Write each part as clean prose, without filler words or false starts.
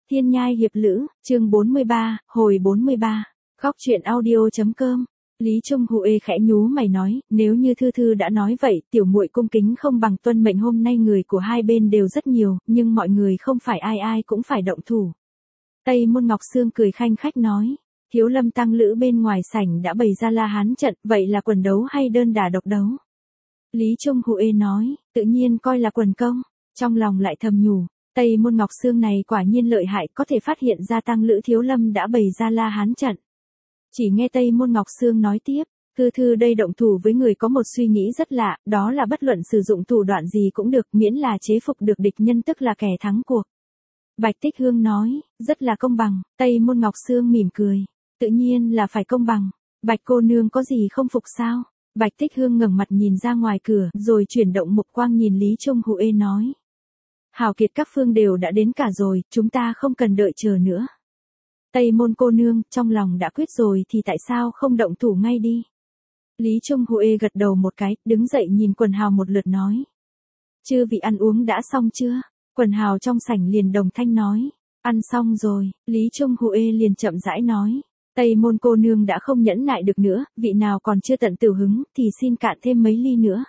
Thiên Nhai Hiệp Lữ, chương 43, hồi 43. Khóc chuyện audio.com. Lý Trung Huệ khẽ nhú mày nói, nếu như Thư Thư đã nói vậy, tiểu muội cung kính không bằng tuân mệnh. Hôm nay người của hai bên đều rất nhiều, nhưng mọi người không phải ai ai cũng phải động thủ. Tây Môn Ngọc Sương cười khanh khách nói, Thiếu Lâm tăng lữ bên ngoài sảnh đã bày ra La Hán trận, vậy là quần đấu hay đơn đả độc đấu? Lý Trung Huệ nói, tự nhiên coi là quần công, trong lòng lại thầm nhủ. Tây Môn Ngọc Sương này quả nhiên lợi hại, có thể phát hiện ra tăng lữ Thiếu Lâm đã bày ra La Hán trận. Chỉ nghe Tây Môn Ngọc Sương nói tiếp, Thư Thư đây động thủ với người có một suy nghĩ rất lạ, đó là bất luận sử dụng thủ đoạn gì cũng được, miễn là chế phục được địch nhân tức là kẻ thắng cuộc. Bạch Tích Hương nói, rất là công bằng. Tây Môn Ngọc Sương mỉm cười, tự nhiên là phải công bằng. Bạch cô nương có gì không phục sao? Bạch Tích Hương ngẩng mặt nhìn ra ngoài cửa, rồi chuyển động mục quang nhìn Lý Trung Huệ nói. Hào kiệt các phương đều đã đến cả rồi, chúng ta không cần đợi chờ nữa. Tây Môn cô nương, trong lòng đã quyết rồi thì tại sao không động thủ ngay đi? Lý Trung Huệ gật đầu một cái, đứng dậy nhìn quần hào một lượt nói. Chư vị ăn uống đã xong chưa? Quần hào trong sảnh liền đồng thanh nói. Ăn xong rồi, Lý Trung Huệ liền chậm rãi nói. Tây Môn cô nương đã không nhẫn nại được nữa, vị nào còn chưa tận tiểu hứng thì xin cạn thêm mấy ly nữa.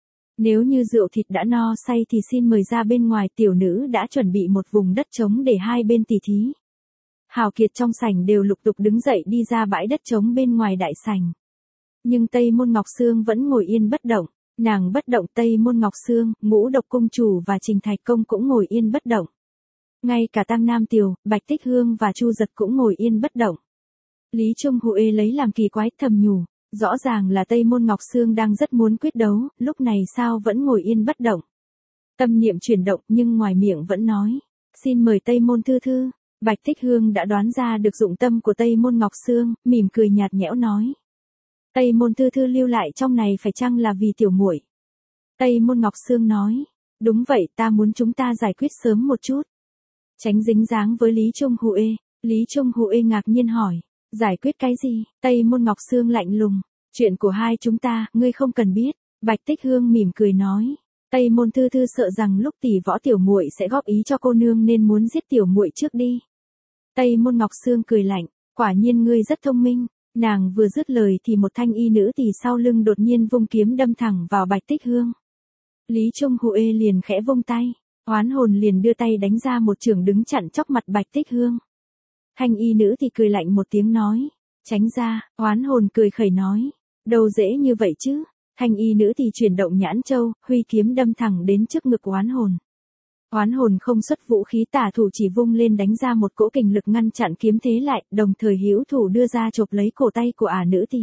Nếu như rượu thịt đã no say thì xin mời ra bên ngoài, tiểu nữ đã chuẩn bị một vùng đất trống để hai bên tỉ thí. Hào kiệt trong sảnh đều lục tục đứng dậy đi ra bãi đất trống bên ngoài đại sảnh. Nhưng Tây Môn Ngọc Sương vẫn ngồi yên bất động. Nàng bất động, Tây Môn Ngọc Sương, Ngũ Độc Cung Chủ và Trình Thạch Công cũng ngồi yên bất động. Ngay cả Tăng Nam Tiều, Bạch Tích Hương và Chu Giật cũng ngồi yên bất động. Lý Trung Huệ lấy làm kỳ quái, thầm nhủ, rõ ràng là Tây Môn Ngọc Sương đang rất muốn quyết đấu, lúc này sao vẫn ngồi yên bất động. Tâm niệm chuyển động nhưng ngoài miệng vẫn nói, xin mời Tây Môn Thư Thư. Bạch Tích Hương đã đoán ra được dụng tâm của Tây Môn Ngọc Sương, mỉm cười nhạt nhẽo nói. Tây Môn Thư Thư lưu lại trong này phải chăng là vì tiểu muội? Tây Môn Ngọc Sương nói, đúng vậy, ta muốn chúng ta giải quyết sớm một chút. Tránh dính dáng với Lý Trung Huệ. Lý Trung Huệ ngạc nhiên hỏi, giải quyết cái gì? Tây Môn Ngọc Sương lạnh lùng, chuyện của hai chúng ta, ngươi không cần biết. Bạch Tích Hương mỉm cười nói, Tây Môn Thư Thư sợ rằng lúc tỷ võ tiểu muội sẽ góp ý cho cô nương nên muốn giết tiểu muội trước đi. Tây Môn Ngọc Sương cười lạnh, quả nhiên ngươi rất thông minh. Nàng vừa dứt lời thì một thanh y nữ tỳ sau lưng đột nhiên vung kiếm đâm thẳng vào Bạch Tích Hương. Lý Trung Huệ liền khẽ vung tay, Oán Hồn liền đưa tay đánh ra một chưởng đứng chặn chóc mặt Bạch Tích Hương. Thanh y nữ thì cười lạnh một tiếng nói, tránh ra. Oán Hồn cười khẩy nói, đâu dễ như vậy chứ. Thanh y nữ thì chuyển động nhãn châu, huy kiếm đâm thẳng đến trước ngực Oán Hồn. Oán Hồn không xuất vũ khí, tả thủ chỉ vung lên đánh ra một cỗ kình lực ngăn chặn kiếm thế lại, đồng thời hữu thủ đưa ra chộp lấy cổ tay của nữ tỳ.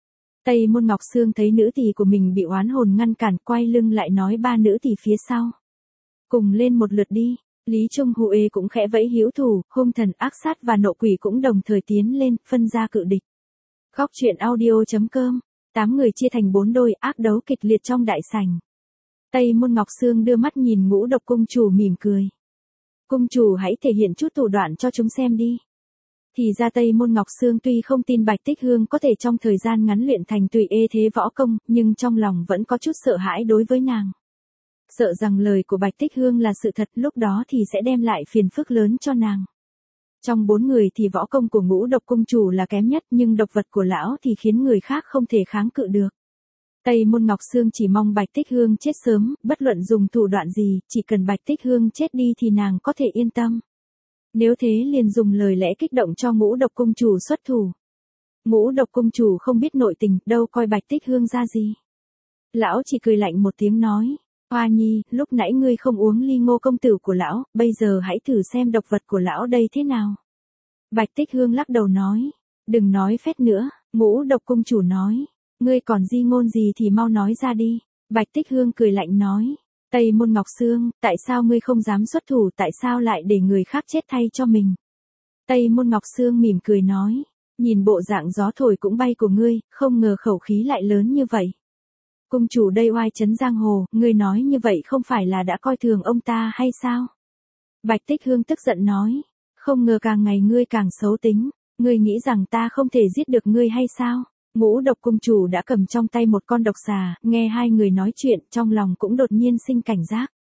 Tây Môn Ngọc Sương thấy nữ tỳ của mình bị Oán Hồn ngăn cản, quay lưng lại nói ba nữ tỳ phía sau, cùng lên một lượt đi. Lý Trung Huệ cũng khẽ vẫy hữu thủ, Hung Thần Ác Sát và Nộ Quỷ cũng đồng thời tiến lên, phân ra cự địch. Khóc chuyện audio.com. 8 người chia thành 4 đôi, ác đấu kịch liệt trong đại sảnh. Tây Môn Ngọc Sương đưa mắt nhìn Ngũ Độc Cung Chủ mỉm cười. Cung chủ hãy thể hiện chút thủ đoạn cho chúng xem đi. Thì ra Tây Môn Ngọc Sương tuy không tin Bạch Tích Hương có thể trong thời gian ngắn luyện thành tùy ê thế võ công, nhưng trong lòng vẫn có chút sợ hãi đối với nàng. Sợ rằng lời của Bạch Tích Hương là sự thật, lúc đó thì sẽ đem lại phiền phức lớn cho nàng. Trong 4 người thì võ công của Ngũ Độc Cung Chủ là kém nhất, nhưng độc vật của lão thì khiến người khác không thể kháng cự được. Tây Môn Ngọc Sương chỉ mong Bạch Tích Hương chết sớm, bất luận dùng thủ đoạn gì, chỉ cần Bạch Tích Hương chết đi thì nàng có thể yên tâm. Nếu thế liền dùng lời lẽ kích động cho Ngũ Độc Cung Chủ xuất thủ. Ngũ Độc Cung Chủ không biết nội tình, đâu coi Bạch Tích Hương ra gì. Lão chỉ cười lạnh một tiếng nói, Hoa Nhi, lúc nãy ngươi không uống ly Ngô công tử của lão, bây giờ hãy thử xem độc vật của lão đây thế nào. Bạch Tích Hương lắc đầu nói, đừng nói phét nữa. Ngũ Độc Cung Chủ nói, ngươi còn di ngôn gì thì mau nói ra đi. Bạch Tích Hương cười lạnh nói, Tây Môn Ngọc Sương, tại sao ngươi không dám xuất thủ, tại sao lại để người khác chết thay cho mình? Tây Môn Ngọc Sương mỉm cười nói, nhìn bộ dạng gió thổi cũng bay của ngươi, không ngờ khẩu khí lại lớn như vậy. Cung chủ đây oai trấn giang hồ, ngươi nói như vậy không phải là đã coi thường ông ta hay sao? Bạch Tích Hương tức giận nói, không ngờ càng ngày ngươi càng xấu tính, ngươi nghĩ rằng ta không thể giết được ngươi hay sao? Ngũ Độc Cung Chủ đã cầm trong tay một con độc xà, nghe hai người nói chuyện, trong lòng cũng đột nhiên sinh cảnh giác.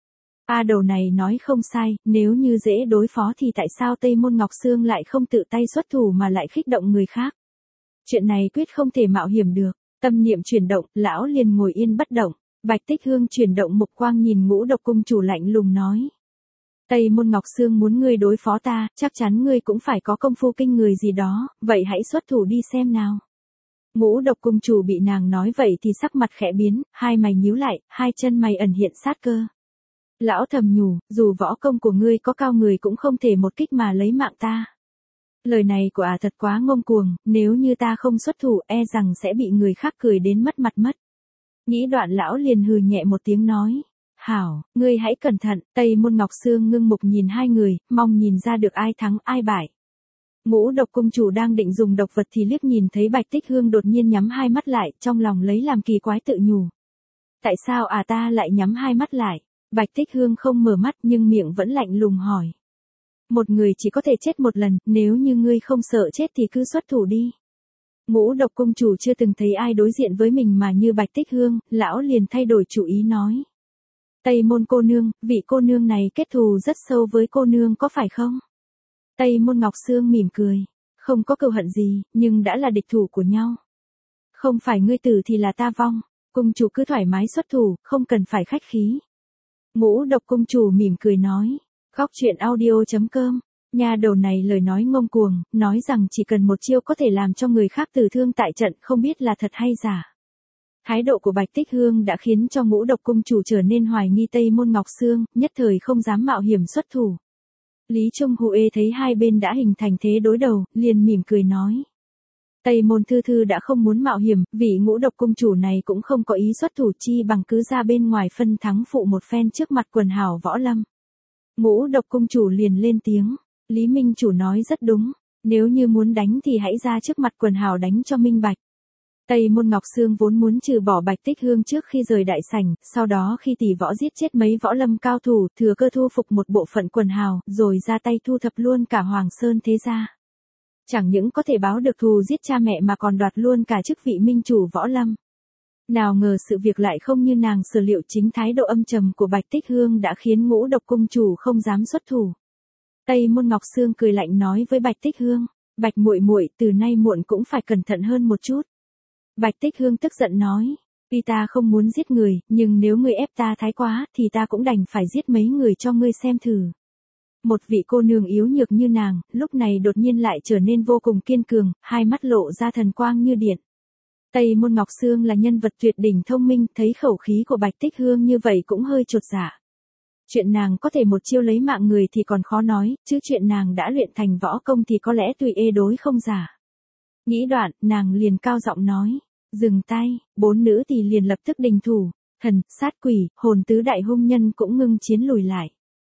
Đầu này nói không sai, nếu như dễ đối phó thì tại sao Tây Môn Ngọc Sương lại không tự tay xuất thủ mà lại khích động người khác? Chuyện này quyết không thể mạo hiểm được. Tâm niệm chuyển động, lão liền ngồi yên bất động. Bạch Tích Hương chuyển động mục quang nhìn Ngũ Độc cung chủ lạnh lùng nói. Tây Môn Ngọc Sương muốn ngươi đối phó ta, chắc chắn ngươi cũng phải có công phu kinh người gì đó, vậy hãy xuất thủ đi xem nào. Ngũ Độc cung chủ bị nàng nói vậy thì sắc mặt khẽ biến, hai mày nhíu lại, hai chân mày ẩn hiện sát cơ. Lão thầm nhủ, dù võ công của ngươi có cao người cũng không thể một kích mà lấy mạng ta. Lời này của thật quá ngông cuồng, nếu như ta không xuất thủ e rằng sẽ bị người khác cười đến mất mặt mất. Nghĩ đoạn lão liền hừ nhẹ một tiếng nói. Hảo, ngươi hãy cẩn thận. Tây Môn Ngọc Sương ngưng mục nhìn hai người, mong nhìn ra được ai thắng ai bại. Ngũ Độc cung chủ đang định dùng độc vật thì liếc nhìn thấy Bạch Tích Hương đột nhiên nhắm hai mắt lại, trong lòng lấy làm kỳ quái tự nhủ. Tại sao ta lại nhắm hai mắt lại? Bạch Tích Hương không mở mắt nhưng miệng vẫn lạnh lùng hỏi. Một người chỉ có thể chết một lần, nếu như ngươi không sợ chết thì cứ xuất thủ đi. Ngũ Độc cung chủ chưa từng thấy ai đối diện với mình mà như Bạch Tích Hương, lão liền thay đổi chủ ý nói. Tây Môn cô nương, vị cô nương này kết thù rất sâu với cô nương có phải không? Tây Môn Ngọc Sương mỉm cười. Không có cừu hận gì, nhưng đã là địch thủ của nhau. Không phải ngươi tử thì là ta vong. Cung chủ cứ thoải mái xuất thủ, không cần phải khách khí. Ngũ Độc cung chủ mỉm cười nói. Góc truyện audio.com. Nhà đầu này lời nói ngông cuồng, nói rằng chỉ cần một chiêu có thể làm cho người khác tử thương tại trận, không biết là thật hay giả. Thái độ của Bạch Tích Hương đã khiến cho Ngũ Độc cung chủ trở nên hoài nghi Tây Môn Ngọc Sương, nhất thời không dám mạo hiểm xuất thủ. Lý Trung Huệ thấy hai bên đã hình thành thế đối đầu, liền mỉm cười nói. Tây Môn Thư Thư đã không muốn mạo hiểm, vị Ngũ Độc cung chủ này cũng không có ý xuất thủ chi bằng cứ ra bên ngoài phân thắng phụ một phen trước mặt quần hào võ lâm. Ngũ Độc cung chủ liền lên tiếng. Lý Minh chủ nói rất đúng, nếu như muốn đánh thì hãy ra trước mặt quần hào đánh cho minh bạch. Tây Môn Ngọc Sương vốn muốn trừ bỏ Bạch Tích Hương trước khi rời đại sảnh, sau đó khi tỷ võ giết chết mấy võ lâm cao thủ, thừa cơ thu phục một bộ phận quần hào, rồi ra tay thu thập luôn cả Hoàng Sơn thế gia. Chẳng những có thể báo được thù giết cha mẹ mà còn đoạt luôn cả chức vị minh chủ võ lâm. Nào ngờ sự việc lại không như nàng sở liệu, chính thái độ âm trầm của Bạch Tích Hương đã khiến Ngũ Độc cung chủ không dám xuất thủ. Tây Môn Ngọc Sương cười lạnh nói với Bạch Tích Hương, Bạch muội muội, từ nay muộn cũng phải cẩn thận hơn một chút. Bạch Tích Hương tức giận nói, tuy ta không muốn giết người, nhưng nếu ngươi ép ta thái quá, thì ta cũng đành phải giết mấy người cho ngươi xem thử. Một vị cô nương yếu nhược như nàng, lúc này đột nhiên lại trở nên vô cùng kiên cường, hai mắt lộ ra thần quang như điện. Tây Môn Ngọc Sương là nhân vật tuyệt đỉnh thông minh, thấy khẩu khí của Bạch Tích Hương như vậy cũng hơi chột dạ. Chuyện nàng có thể một chiêu lấy mạng người thì còn khó nói, chứ chuyện nàng đã luyện thành võ công thì có lẽ tùy ê đối không giả. Nghĩ đoạn, nàng liền cao giọng nói, dừng tay, bốn nữ thì liền lập tức đình thủ, thần, sát quỷ, hồn tứ đại hung nhân cũng ngưng chiến lùi lại.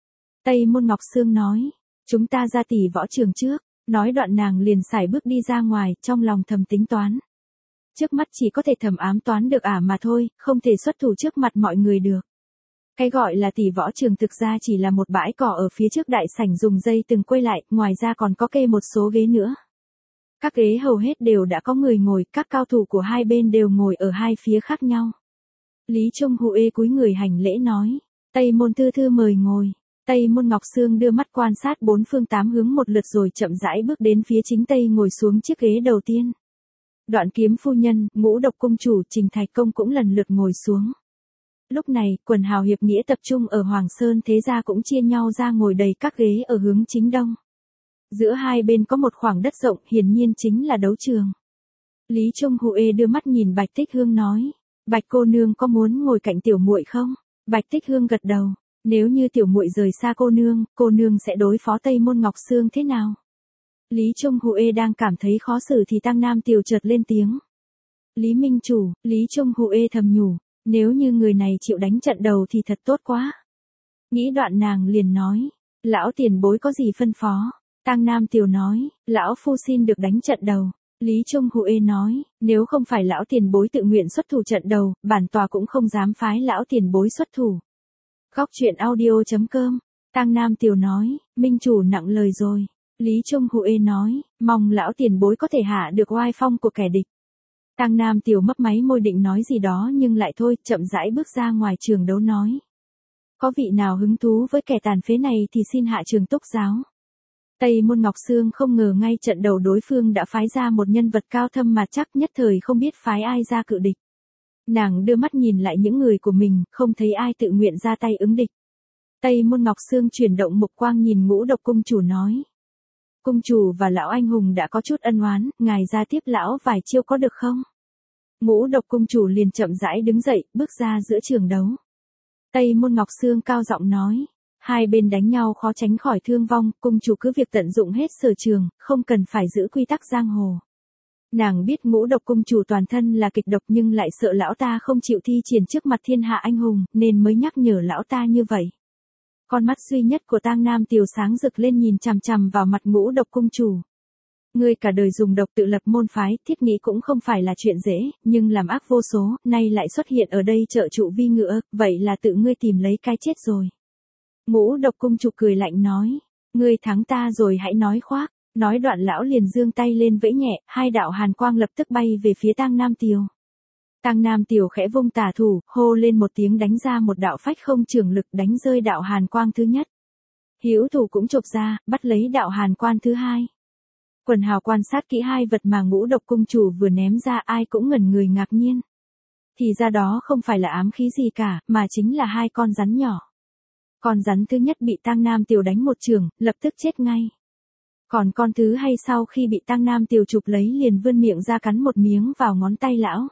Tây Môn Ngọc Sương nói, chúng ta ra tỷ võ trường trước, nói đoạn nàng liền sải bước đi ra ngoài, trong lòng thầm tính toán. Trước mắt chỉ có thể thầm ám toán được mà thôi, không thể xuất thủ trước mặt mọi người được. Cái gọi là tỷ võ trường thực ra chỉ là một bãi cỏ ở phía trước đại sảnh dùng dây từng quây lại, ngoài ra còn có kê một số ghế nữa. Các ghế hầu hết đều đã có người ngồi, các cao thủ của hai bên đều ngồi ở hai phía khác nhau. Lý Trung Huệ cúi người hành lễ nói, Tây Môn Thư Thư mời ngồi. Tây Môn Ngọc Sương đưa mắt quan sát bốn phương tám hướng một lượt rồi chậm rãi bước đến phía chính Tây ngồi xuống chiếc ghế đầu tiên. Đoạn Kiếm phu nhân, Ngũ Độc cung chủ, Trình Thạch công cũng lần lượt ngồi xuống. Lúc này, quần hào hiệp nghĩa tập trung ở Hoàng Sơn thế gia cũng chia nhau ra ngồi đầy các ghế ở hướng chính đông. Giữa hai bên có một khoảng đất rộng, hiển nhiên chính là đấu trường. Lý Trung Huệ đưa mắt nhìn Bạch Tích Hương nói, Bạch cô nương có muốn ngồi cạnh tiểu muội không? Bạch Tích Hương gật đầu, nếu như tiểu muội rời xa cô nương sẽ đối phó Tây Môn Ngọc Sương thế nào? Lý Trung Huệ đang cảm thấy khó xử thì Tăng Nam Tiều chợt lên tiếng. Lý Minh chủ, Lý Trung Huệ thầm nhủ, nếu như người này chịu đánh trận đầu thì thật tốt quá. Nghĩ đoạn nàng liền nói, lão tiền bối có gì phân phó? Tăng Nam Tiều nói, lão phu xin được đánh trận đầu. Lý Trung Huệ nói, nếu không phải lão tiền bối tự nguyện xuất thủ trận đầu, bản tòa cũng không dám phái lão tiền bối xuất thủ. Góc truyện audio.com. Tăng Nam Tiều nói, minh chủ nặng lời rồi. Lý Trung Huệ nói, mong lão tiền bối có thể hạ được oai phong của kẻ địch. Tăng Nam Tiều mấp máy môi định nói gì đó nhưng lại thôi, chậm rãi bước ra ngoài trường đấu nói. Có vị nào hứng thú với kẻ tàn phế này thì xin hạ trường túc giáo. Tây Môn Ngọc Sương không ngờ ngay trận đầu đối phương đã phái ra một nhân vật cao thâm mà chắc nhất thời không biết phái ai ra cự địch. Nàng đưa mắt nhìn lại những người của mình, không thấy ai tự nguyện ra tay ứng địch. Tây Môn Ngọc Sương chuyển động mục quang nhìn Ngũ Độc cung chủ nói. Cung chủ và lão anh hùng đã có chút ân oán, ngài ra tiếp lão vài chiêu có được không? Ngũ Độc cung chủ liền chậm rãi đứng dậy, bước ra giữa trường đấu. Tây Môn Ngọc Sương cao giọng nói. Hai bên đánh nhau khó tránh khỏi thương vong, cung chủ cứ việc tận dụng hết sở trường, không cần phải giữ quy tắc giang hồ. Nàng biết Ngũ Độc cung chủ toàn thân là kịch độc nhưng lại sợ lão ta không chịu thi triển trước mặt thiên hạ anh hùng, nên mới nhắc nhở lão ta như vậy. Con mắt duy nhất của Tang Nam Tiều sáng rực lên nhìn chằm chằm vào mặt Ngũ Độc cung chủ. Ngươi cả đời dùng độc tự lập môn phái, thiết nghĩ cũng không phải là chuyện dễ, nhưng làm ác vô số, nay lại xuất hiện ở đây trợ trụ vi ngựa, vậy là tự ngươi tìm lấy cái chết rồi. Ngũ Độc cung chủ cười lạnh nói, ngươi thắng ta rồi hãy nói khoác. Nói đoạn lão liền giương tay lên vẫy nhẹ, hai đạo hàn quang lập tức bay về phía Tang Nam Tiều. Tang Nam Tiều khẽ vung tả thủ, hô lên một tiếng đánh ra một đạo phách không trường lực đánh rơi đạo hàn quang thứ nhất. Hữu thủ cũng chộp ra, bắt lấy đạo hàn quang thứ hai. Quần hào quan sát kỹ hai vật mà Ngũ Độc cung chủ vừa ném ra, ai cũng ngẩn người ngạc nhiên. Thì ra đó không phải là ám khí gì cả, mà chính là hai con rắn nhỏ. Con rắn thứ nhất bị Tang Nam Tiều đánh một chưởng, lập tức chết ngay. Còn con thứ hai sau khi bị Tang Nam Tiều chụp lấy liền vươn miệng ra cắn một miếng vào ngón tay lão.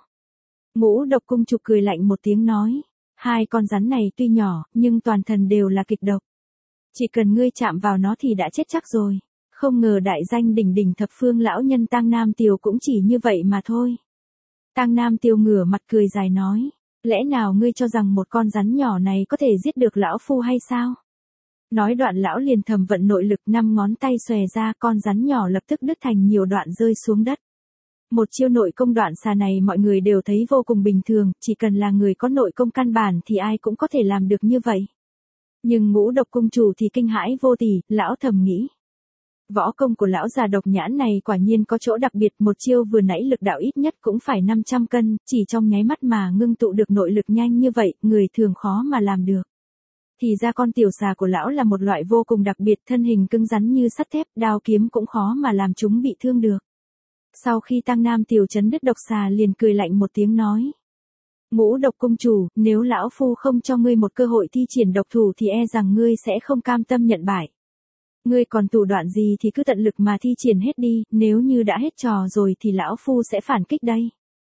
Ngũ Độc cung chủ cười lạnh một tiếng nói, hai con rắn này tuy nhỏ, nhưng toàn thân đều là kịch độc. Chỉ cần ngươi chạm vào nó thì đã chết chắc rồi. Không ngờ đại danh đỉnh đỉnh thập phương lão nhân Tang Nam Tiều cũng chỉ như vậy mà thôi. Tang Nam Tiều ngửa mặt cười dài nói, lẽ nào ngươi cho rằng một con rắn nhỏ này có thể giết được lão phu hay sao? Nói đoạn lão liền thầm vận nội lực, 5 ngón tay xòe ra, con rắn nhỏ lập tức đứt thành nhiều đoạn rơi xuống đất. Một chiêu nội công đoạn xà này mọi người đều thấy vô cùng bình thường, chỉ cần là người có nội công căn bản thì ai cũng có thể làm được như vậy. Nhưng Ngũ Độc cung chủ thì kinh hãi vô tỷ, lão thầm nghĩ. Võ công của lão già độc nhãn này quả nhiên có chỗ đặc biệt, một chiêu vừa nãy lực đạo ít nhất cũng phải 500 cân, chỉ trong nháy mắt mà ngưng tụ được nội lực nhanh như vậy, người thường khó mà làm được. Thì ra con tiểu xà của lão là một loại vô cùng đặc biệt, thân hình cứng rắn như sắt thép, đao kiếm cũng khó mà làm chúng bị thương được. Sau khi Tang Nam Tiều chấn đứt độc xà liền cười lạnh một tiếng nói. Ngũ Độc cung chủ, nếu lão phu không cho ngươi một cơ hội thi triển độc thủ thì e rằng ngươi sẽ không cam tâm nhận bại. Ngươi còn thủ đoạn gì thì cứ tận lực mà thi triển hết đi, nếu như đã hết trò rồi thì lão phu sẽ phản kích đây.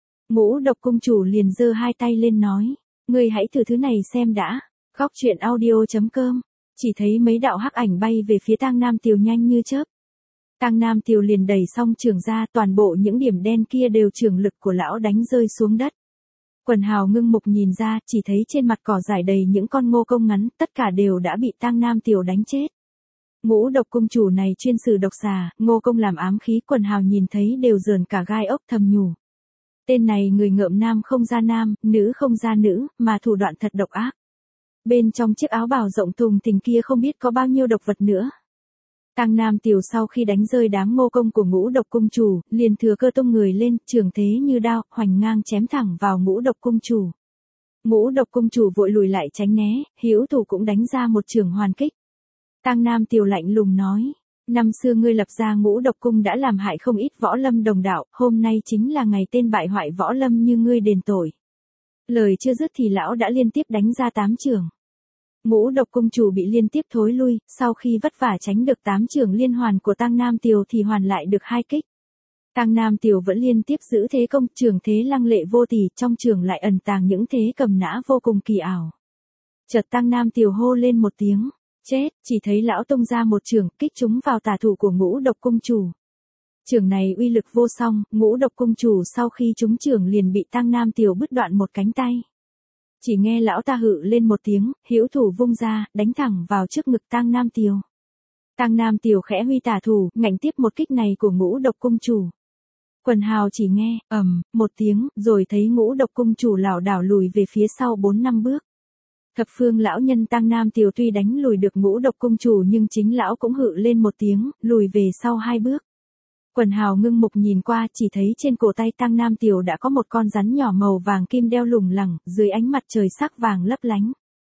Ngũ Độc cung chủ liền giơ hai tay lên nói, ngươi hãy thử thứ này xem đã. Góc truyện audio.com, chỉ thấy mấy đạo hắc ảnh bay về phía Tang Nam Tiều nhanh như chớp. Tang Nam Tiều liền đẩy xong chưởng ra, toàn bộ những điểm đen kia đều chưởng lực của lão đánh rơi xuống đất. Quần hào ngưng mục nhìn ra, chỉ thấy trên mặt cỏ rải đầy những con ngô công ngắn, tất cả đều đã bị Tang Nam Tiều đánh chết. Ngũ Độc cung chủ này chuyên sử độc xà, ngô công làm ám khí, quần hào nhìn thấy đều rờn cả gai ốc, thầm nhủ. Tên này người ngợm nam không ra nam, nữ không ra nữ, mà thủ đoạn thật độc ác. Bên trong chiếc áo bào rộng thùng thình kia không biết có bao nhiêu độc vật nữa. Tang Nam Tiều sau khi đánh rơi đám ngô công của Ngũ Độc cung chủ, liền thừa cơ tung người lên, trường thế như đao, hoành ngang chém thẳng vào Ngũ Độc cung chủ. Ngũ Độc cung chủ vội lùi lại tránh né, hữu thủ cũng đánh ra một chưởng hoàn kích. Tang Nam Tiều lạnh lùng nói, năm xưa ngươi lập ra Ngũ Độc cung đã làm hại không ít võ lâm đồng đạo, hôm nay chính là ngày tên bại hoại võ lâm như ngươi đền tội. Lời chưa dứt thì lão đã liên tiếp đánh ra 8 chưởng. Ngũ Độc cung chủ bị liên tiếp thối lui, sau khi vất vả tránh được 8 chưởng liên hoàn của Tang Nam Tiều thì hoàn lại được 2 kích. Tang Nam Tiều vẫn liên tiếp giữ thế công, chưởng thế lăng lệ vô tỷ, trong chưởng lại ẩn tàng những thế cầm nã vô cùng kỳ ảo. Chợt Tang Nam Tiều hô lên một tiếng, chết, chỉ thấy lão tung ra một chưởng kích trúng vào tả thủ của Ngũ Độc cung chủ. Chưởng này uy lực vô song, Ngũ Độc cung chủ sau khi trúng chưởng liền bị Tang Nam Tiều bứt đoạn một cánh tay. Chỉ nghe lão ta hự lên một tiếng, hữu thủ vung ra, đánh thẳng vào trước ngực Tang Nam Tiều. Tang Nam Tiều khẽ huy tả thủ, ngạnh tiếp một kích này của Ngũ Độc cung chủ. Quần hào chỉ nghe, một tiếng, rồi thấy Ngũ Độc cung chủ lảo đảo lùi về phía sau 4-5 bước. Thập phương lão nhân Tang Nam Tiều tuy đánh lùi được Ngũ Độc cung chủ nhưng chính lão cũng hự lên một tiếng, lùi về sau 2 bước. Quần hào ngưng mục nhìn qua, chỉ thấy trên cổ tay Tang Nam Tiều đã có một con rắn nhỏ màu vàng kim đeo lủng lẳng, dưới ánh mặt trời sắc vàng lấp lánh.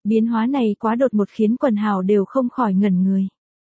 Biến hóa này quá đột ngột khiến quần hào đều không khỏi ngẩn người.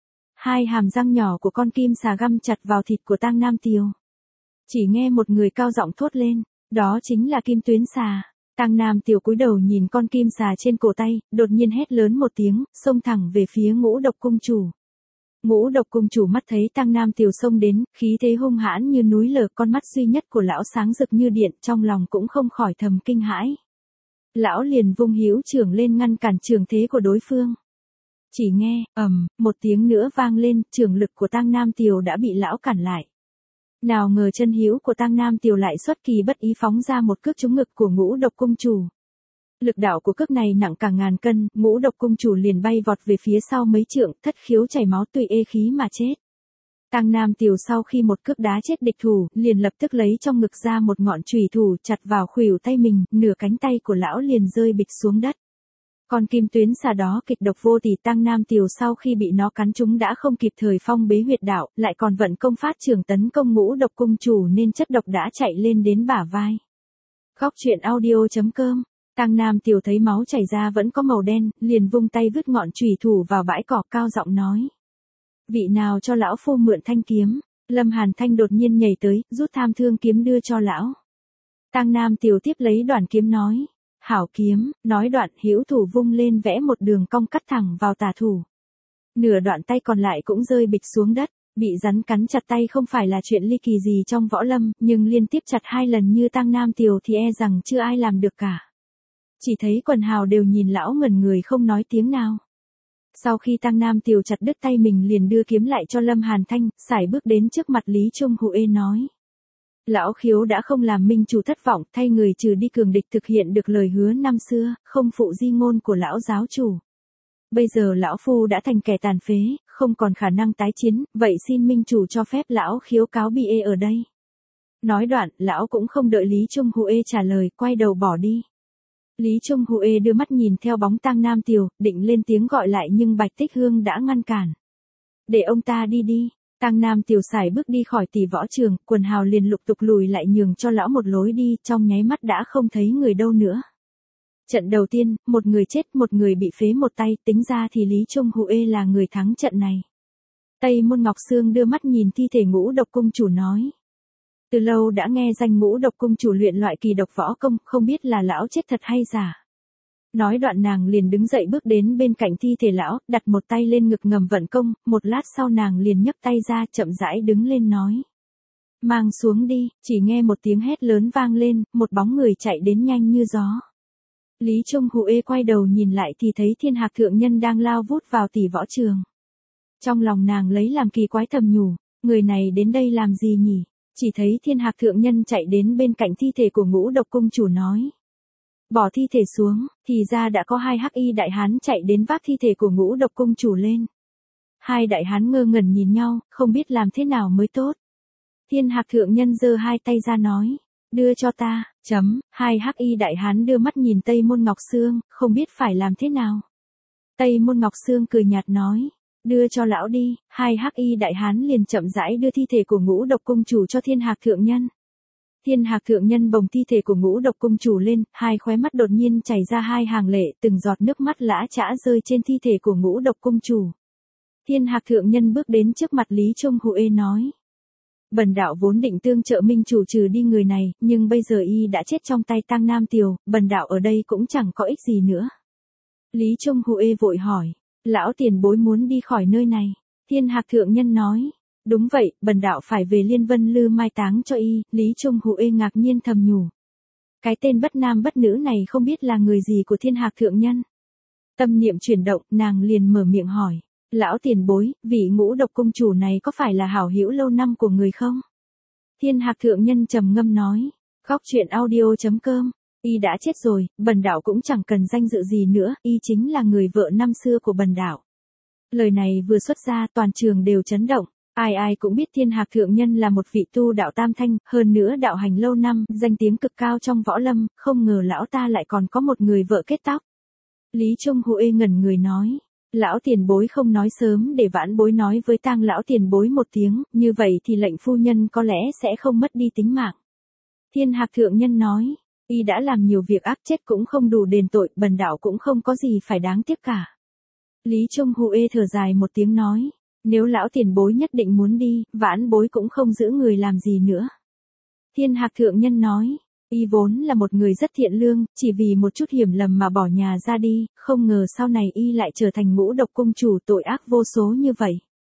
Hai hàm răng nhỏ của con kim xà găm chặt vào thịt của Tang Nam Tiều. Chỉ nghe một người cao giọng thốt lên, đó chính là Kim Tuyến Xà. Tang Nam Tiều cúi đầu nhìn con kim xà trên cổ tay, đột nhiên hét lớn một tiếng, xông thẳng về phía Ngũ Độc Cung chủ. Ngũ Độc Cung chủ mắt thấy Tang Nam Tiều xông đến, khí thế hung hãn như núi lở, con mắt duy nhất của lão sáng rực như điện, trong lòng cũng không khỏi thầm kinh hãi. Lão liền vung hữu trưởng lên ngăn cản trường thế của đối phương. Chỉ nghe, một tiếng nữa vang lên, trường lực của Tang Nam Tiều đã bị lão cản lại. Nào ngờ chân hữu của Tang Nam Tiều lại xuất kỳ bất ý phóng ra một cước trúng ngực của Ngũ Độc Cung chủ. Lực đạo của cước này nặng cả ngàn cân, Ngũ Độc Cung chủ liền bay vọt về phía sau mấy trượng, thất khiếu chảy máu tùy ê khí mà chết. Tang Nam Tiều sau khi một cước đá chết địch thủ, liền lập tức lấy trong ngực ra một ngọn chùy thủ chặt vào khuỷu tay mình, nửa cánh tay của lão liền rơi bịch xuống đất. Con kim tuyến xà đó kịch độc vô tỷ, Tang Nam Tiều sau khi bị nó cắn trúng đã không kịp thời phong bế huyệt đạo, lại còn vận công phát trưởng tấn công Ngũ Độc Cung chủ nên chất độc đã chạy lên đến bả vai. Góc truyện audio.com. Tang Nam Tiều thấy máu chảy ra vẫn có màu đen, liền vung tay vứt ngọn chùy thủ vào bãi cỏ, cao giọng nói: vị nào cho lão phu mượn thanh kiếm? Lâm Hàn Thanh đột nhiên nhảy tới, rút tham thương kiếm đưa cho lão. Tang Nam Tiều tiếp lấy đoạn kiếm nói: hảo kiếm. Nói đoạn hữu thủ vung lên vẽ một đường cong cắt thẳng vào tả thủ. Nửa đoạn tay còn lại cũng rơi bịch xuống đất. Bị rắn cắn chặt tay không phải là chuyện ly kỳ gì trong võ lâm, nhưng liên tiếp chặt 2 lần như Tang Nam Tiều thì e rằng chưa ai làm được cả. Chỉ thấy quần hào đều nhìn lão ngẩn người không nói tiếng nào. Sau khi Tang Nam Tiều chặt đứt tay mình liền đưa kiếm lại cho Lâm Hàn Thanh, sải bước đến trước mặt Lý Trung Huệ nói: lão khiếu đã không làm minh chủ thất vọng, thay người trừ đi cường địch, thực hiện được lời hứa năm xưa, không phụ di ngôn của lão giáo chủ. Bây giờ lão phu đã thành kẻ tàn phế, không còn khả năng tái chiến, vậy xin minh chủ cho phép lão khiếu cáo bị ê ở đây. Nói đoạn, lão cũng không đợi Lý Trung Huệ trả lời, quay đầu bỏ đi. Lý Trung Huệ đưa mắt nhìn theo bóng Tang Nam Tiều, định lên tiếng gọi lại nhưng Bạch Tích Hương đã ngăn cản. Để ông ta đi đi. Tang Nam Tiều sải bước đi khỏi tỷ võ trường, quần hào liền lục tục lùi lại nhường cho lão một lối đi, trong nháy mắt đã không thấy người đâu nữa. Trận đầu tiên, một người chết, một người bị phế một tay, tính ra thì Lý Trung Huệ là người thắng trận này. Tây Môn Ngọc Sương đưa mắt nhìn thi thể Ngũ Độc Cung chủ nói: từ lâu đã nghe danh Ngũ Độc Cung chủ luyện loại kỳ độc võ công, không biết là lão chết thật hay giả. Nói đoạn nàng liền đứng dậy bước đến bên cạnh thi thể lão, đặt một tay lên ngực ngầm vận công, một lát sau nàng liền nhấc tay ra, chậm rãi đứng lên nói: mang xuống đi. Chỉ nghe một tiếng hét lớn vang lên, một bóng người chạy đến nhanh như gió. Lý Trung Huệ quay đầu nhìn lại thì thấy Thiên Hạc thượng nhân đang lao vút vào tỷ võ trường. Trong lòng nàng lấy làm kỳ quái thầm nhủ, người này đến đây làm gì nhỉ? Chỉ thấy Thiên Hạc thượng nhân chạy đến bên cạnh thi thể của Ngũ Độc Cung chủ nói: bỏ thi thể xuống. Thì ra đã có 2 hắc y đại hán chạy đến vác thi thể của Ngũ Độc Cung chủ lên. 2 đại hán ngơ ngẩn nhìn nhau, không biết làm thế nào mới tốt. Thiên Hạc thượng nhân giơ 2 tay ra nói: đưa cho ta. 2 hắc y đại hán đưa mắt nhìn Tây Môn Ngọc Sương, không biết phải làm thế nào. Tây Môn Ngọc Sương cười nhạt nói: đưa cho lão đi. 2 hắc y đại hán liền chậm rãi đưa thi thể của Ngũ Độc Cung chủ cho Thiên Hạc thượng nhân. Thiên Hạc thượng nhân bồng thi thể của Ngũ Độc Cung chủ lên, 2 khóe mắt đột nhiên chảy ra 2 hàng lệ, từng giọt nước mắt lã chã rơi trên thi thể của Ngũ Độc Cung chủ. Thiên Hạc thượng nhân bước đến trước mặt Lý Trung Huệ nói: bần đạo vốn định tương trợ minh chủ trừ đi người này, nhưng bây giờ y đã chết trong tay Tang Nam Tiều, bần đạo ở đây cũng chẳng có ích gì nữa. Lý Trung Huệ vội hỏi: lão tiền bối muốn đi khỏi nơi này? Thiên Hạc thượng nhân nói: đúng vậy, bần đạo phải về Liên Vân Lư mai táng cho y. Lý Trung Huệ ngạc nhiên thầm nhủ, cái tên bất nam bất nữ này không biết là người gì của Thiên Hạc thượng nhân. Tâm niệm chuyển động, nàng liền mở miệng hỏi: lão tiền bối, vị Ngũ Độc Cung chủ này có phải là hảo hữu lâu năm của người không? Thiên Hạc thượng nhân trầm ngâm nói: góc truyện audio.com. Y đã chết rồi, bần đạo cũng chẳng cần danh dự gì nữa, y chính là người vợ năm xưa của bần đạo. Lời này vừa xuất ra toàn trường đều chấn động. Ai ai cũng biết Thiên Hạc thượng nhân là một vị tu đạo tam thanh, hơn nữa đạo hành lâu năm, danh tiếng cực cao trong võ lâm, không ngờ lão ta lại còn có một người vợ kết tóc. Lý Trung Huệ ngẩn người nói: lão tiền bối không nói sớm để vãn bối nói với Tang lão tiền bối một tiếng, như vậy thì lệnh phu nhân có lẽ sẽ không mất đi tính mạng. Thiên Hạc thượng nhân nói: Y đã làm nhiều việc ác chết cũng không đủ đền tội, bần đạo cũng không có gì phải đáng tiếc cả. Lý Trung Huệ thở dài một tiếng nói, nếu lão tiền bối nhất định muốn đi, vãn bối cũng không giữ người làm gì nữa. Thiên Hạc thượng nhân nói, y vốn là một người rất thiện lương, chỉ vì một chút hiểu lầm mà bỏ nhà ra đi, không ngờ sau này y lại trở thành Ngũ Độc cung chủ tội ác vô số như vậy.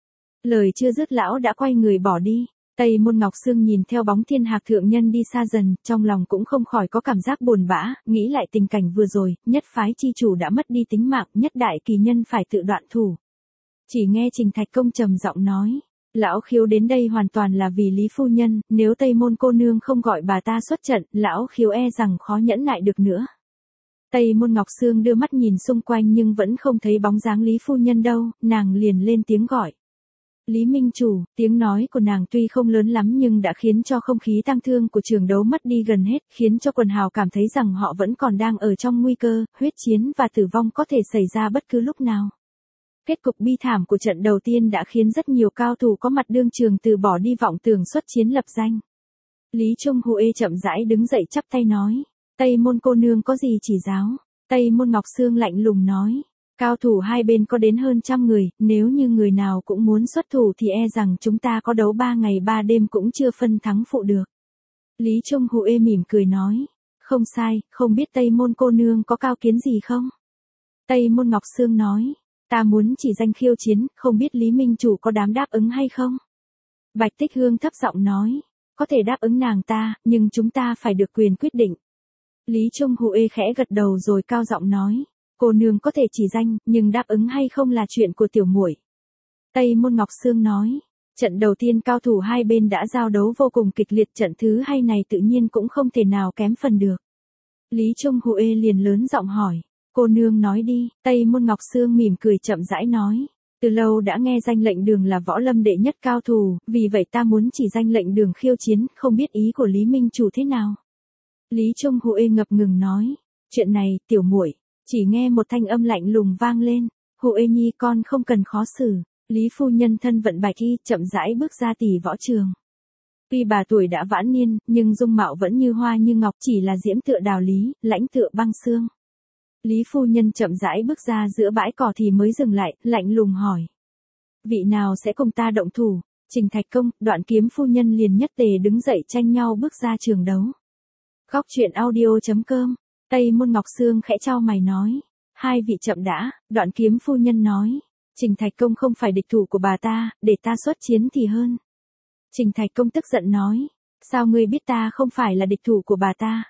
Lời chưa dứt lão đã quay người bỏ đi. Tây Môn Ngọc Sương nhìn theo bóng Thiên Hạc thượng nhân đi xa dần, trong lòng cũng không khỏi có cảm giác buồn bã, nghĩ lại tình cảnh vừa rồi, nhất phái chi chủ đã mất đi tính mạng, nhất đại kỳ nhân phải tự đoạn thủ. Chỉ nghe Trình Thạch Công trầm giọng nói, lão Khiếu đến đây hoàn toàn là vì Lý phu nhân, nếu Tây Môn cô nương không gọi bà ta xuất trận, lão Khiếu e rằng khó nhẫn nại được nữa. Tây Môn Ngọc Sương đưa mắt nhìn xung quanh nhưng vẫn không thấy bóng dáng Lý phu nhân đâu, nàng liền lên tiếng gọi. Lý Minh Chủ, tiếng nói của nàng tuy không lớn lắm nhưng đã khiến cho không khí tang thương của trường đấu mất đi gần hết, khiến cho quần hào cảm thấy rằng họ vẫn còn đang ở trong nguy cơ, huyết chiến và tử vong có thể xảy ra bất cứ lúc nào. Kết cục bi thảm của trận đầu tiên đã khiến rất nhiều cao thủ có mặt đương trường từ bỏ đi vọng tưởng xuất chiến lập danh. Lý Trung Huệ chậm rãi đứng dậy chắp tay nói, Tây Môn cô nương có gì chỉ giáo. Tây Môn Ngọc Sương lạnh lùng nói, cao thủ hai bên có đến hơn 100 người, nếu như người nào cũng muốn xuất thủ thì e rằng chúng ta có đấu 3 ngày 3 đêm cũng chưa phân thắng phụ được. Lý Trung Huệ mỉm cười nói, không sai, không biết Tây Môn cô nương có cao kiến gì không? Tây Môn Ngọc Sương nói, ta muốn chỉ danh khiêu chiến, không biết Lý Minh Chủ có dám đáp ứng hay không? Bạch Tích Hương thấp giọng nói, có thể đáp ứng nàng ta, nhưng chúng ta phải được quyền quyết định. Lý Trung Huệ khẽ gật đầu rồi cao giọng nói, cô nương có thể chỉ danh, nhưng đáp ứng hay không là chuyện của tiểu muội. Tây Môn Ngọc Sương nói, trận đầu tiên cao thủ hai bên đã giao đấu vô cùng kịch liệt, trận thứ hai này tự nhiên cũng không thể nào kém phần được. Lý Trung Huệ liền lớn giọng hỏi, cô nương nói đi. Tây Môn Ngọc Sương mỉm cười chậm rãi nói, từ lâu đã nghe danh lệnh đường là võ lâm đệ nhất cao thủ, vì vậy ta muốn chỉ danh lệnh đường khiêu chiến, không biết ý của Lý Minh Chủ thế nào. Lý Trung Huệ ngập ngừng nói, chuyện này, tiểu muội. Chỉ nghe một thanh âm lạnh lùng vang lên, Huệ nhi con không cần khó xử. Lý phu nhân thân vận bạch y chậm rãi bước ra tỷ võ trường. Tuy bà tuổi đã vãn niên, nhưng dung mạo vẫn như hoa như ngọc, chỉ là diễm tựa đào lý, lãnh tựa băng xương. Lý phu nhân chậm rãi bước ra giữa bãi cỏ thì mới dừng lại, lạnh lùng hỏi. Vị nào sẽ cùng ta động thủ? Trình Thạch Công, Đoạn Kiếm phu nhân liền nhất tề đứng dậy tranh nhau bước ra trường đấu. Góc truyện audio.com. Tây Môn Ngọc Sương khẽ chau mày nói, hai vị chậm đã. Đoạn Kiếm phu nhân nói, Trình Thạch Công không phải địch thủ của bà ta, để ta xuất chiến thì hơn. Trình Thạch Công tức giận nói, sao ngươi biết ta không phải là địch thủ của bà ta?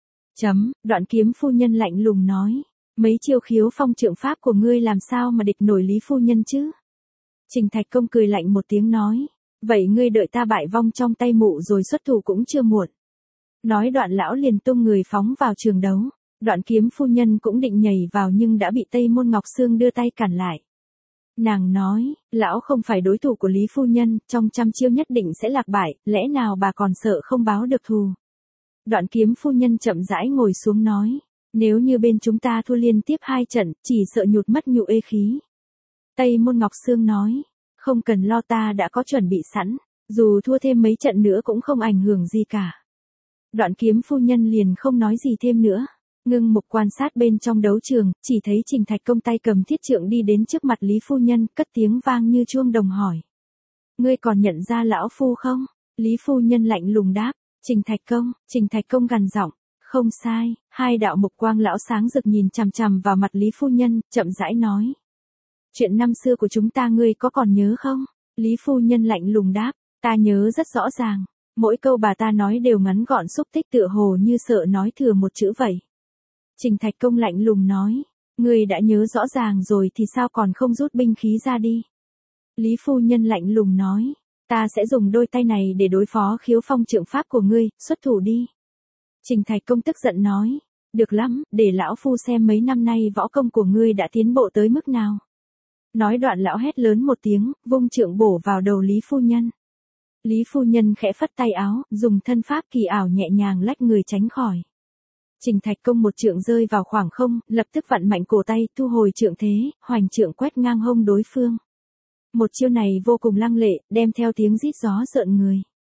Đoạn Kiếm phu nhân lạnh lùng nói, mấy chiêu khiếu phong trượng pháp của ngươi làm sao mà địch nổi Lý phu nhân chứ? Trình Thạch Công cười lạnh một tiếng nói, vậy ngươi đợi ta bại vong trong tay mụ rồi xuất thủ cũng chưa muộn. Nói đoạn lão liền tung người phóng vào trường đấu. Đoạn Kiếm phu nhân cũng định nhảy vào nhưng đã bị Tây Môn Ngọc Sương đưa tay cản lại. Nàng nói, lão không phải đối thủ của Lý phu nhân, trong 100 chiêu nhất định sẽ lạc bại, lẽ nào bà còn sợ không báo được thù? Đoạn Kiếm phu nhân chậm rãi ngồi xuống nói, nếu như bên chúng ta thua liên tiếp 2 trận, chỉ sợ nhụt mất nhụ ê khí. Tây Môn Ngọc Sương nói, không cần lo, ta đã có chuẩn bị sẵn, dù thua thêm mấy trận nữa cũng không ảnh hưởng gì cả. Đoạn Kiếm phu nhân liền không nói gì thêm nữa, ngưng mục quan sát bên trong đấu trường, chỉ thấy Trình Thạch Công tay cầm thiết trượng đi đến trước mặt Lý phu nhân, cất tiếng vang như chuông đồng hỏi. Ngươi còn nhận ra lão phu không? Lý phu nhân lạnh lùng đáp, Trình Thạch Công gằn giọng, không sai. Hai đạo mục quang lão sáng rực nhìn chằm chằm vào mặt Lý phu nhân, chậm rãi nói. Chuyện năm xưa của chúng ta ngươi có còn nhớ không? Lý phu nhân lạnh lùng đáp, ta nhớ rất rõ ràng. Mỗi câu bà ta nói đều ngắn gọn xúc tích, tựa hồ như sợ nói thừa một chữ vậy. Trình Thạch Công lạnh lùng nói, ngươi đã nhớ rõ ràng rồi thì sao còn không rút binh khí ra đi? Lý phu nhân lạnh lùng nói, ta sẽ dùng đôi tay này để đối phó khiếu phong trượng pháp của ngươi, xuất thủ đi. Trình Thạch Công tức giận nói, được lắm, để lão phu xem mấy năm nay võ công của ngươi đã tiến bộ tới mức nào. Nói đoạn lão hét lớn một tiếng, vung trượng bổ vào đầu Lý phu nhân. Lý phu nhân khẽ phất tay áo, dùng thân pháp kỳ ảo nhẹ nhàng lách người tránh khỏi. Trình Thạch Công một trượng rơi vào khoảng không, lập tức vặn mạnh cổ tay, thu hồi trượng thế, hoành trượng quét ngang hông đối phương. Một chiêu này vô cùng lăng lệ, đem theo tiếng rít gió rợn người.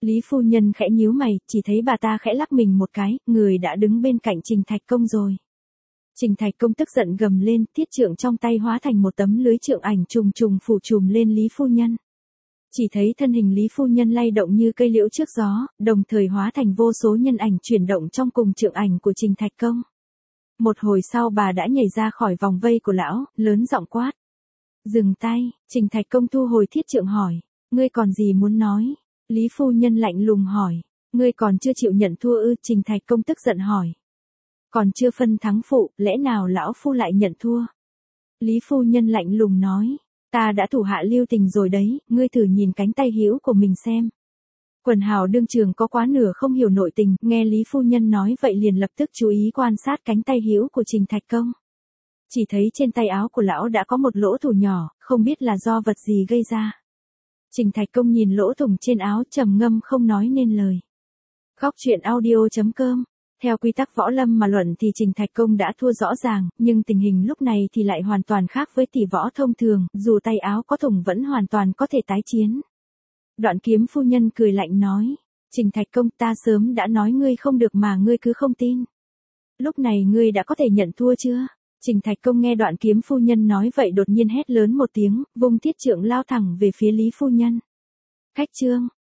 Lý phu nhân khẽ nhíu mày, chỉ thấy bà ta khẽ lắc mình một cái, người đã đứng bên cạnh Trình Thạch Công rồi. Trình Thạch Công tức giận gầm lên, thiết trượng trong tay hóa thành một tấm lưới trượng ảnh trùng trùng phủ trùm lên Lý phu nhân. Chỉ thấy thân hình Lý phu nhân lay động như cây liễu trước gió, đồng thời hóa thành vô số nhân ảnh chuyển động trong cùng trượng ảnh của Trình Thạch Công. Một hồi sau bà đã nhảy ra khỏi vòng vây của lão, lớn giọng quát. Dừng tay, Trình Thạch Công thu hồi thiết trượng hỏi. Ngươi còn gì muốn nói? Lý phu nhân lạnh lùng hỏi. Ngươi còn chưa chịu nhận thua ư? Trình Thạch Công tức giận hỏi. Còn chưa phân thắng phụ, lẽ nào lão phu lại nhận thua? Lý phu nhân lạnh lùng nói. Ta đã thủ hạ lưu tình rồi đấy, ngươi thử nhìn cánh tay hữu của mình xem. Quần hào đương trường có quá nửa không hiểu nội tình, nghe Lý phu nhân nói vậy liền lập tức chú ý quan sát cánh tay hữu của Trình Thạch Công. Chỉ thấy trên tay áo của lão đã có một lỗ thủ nhỏ, không biết là do vật gì gây ra. Trình Thạch Công nhìn lỗ thủng trên áo trầm ngâm không nói nên lời. Góc truyện audio.com. Theo quy tắc võ lâm mà luận thì Trình Thạch Công đã thua rõ ràng, nhưng tình hình lúc này thì lại hoàn toàn khác với tỷ võ thông thường, dù tay áo có thủng vẫn hoàn toàn có thể tái chiến. Đoạn Kiếm phu nhân cười lạnh nói, Trình Thạch Công, ta sớm đã nói ngươi không được mà ngươi cứ không tin. Lúc này ngươi đã có thể nhận thua chưa? Trình Thạch Công nghe Đoạn Kiếm phu nhân nói vậy đột nhiên hét lớn một tiếng, vung thiết trượng lao thẳng về phía Lý phu nhân. Khách trương,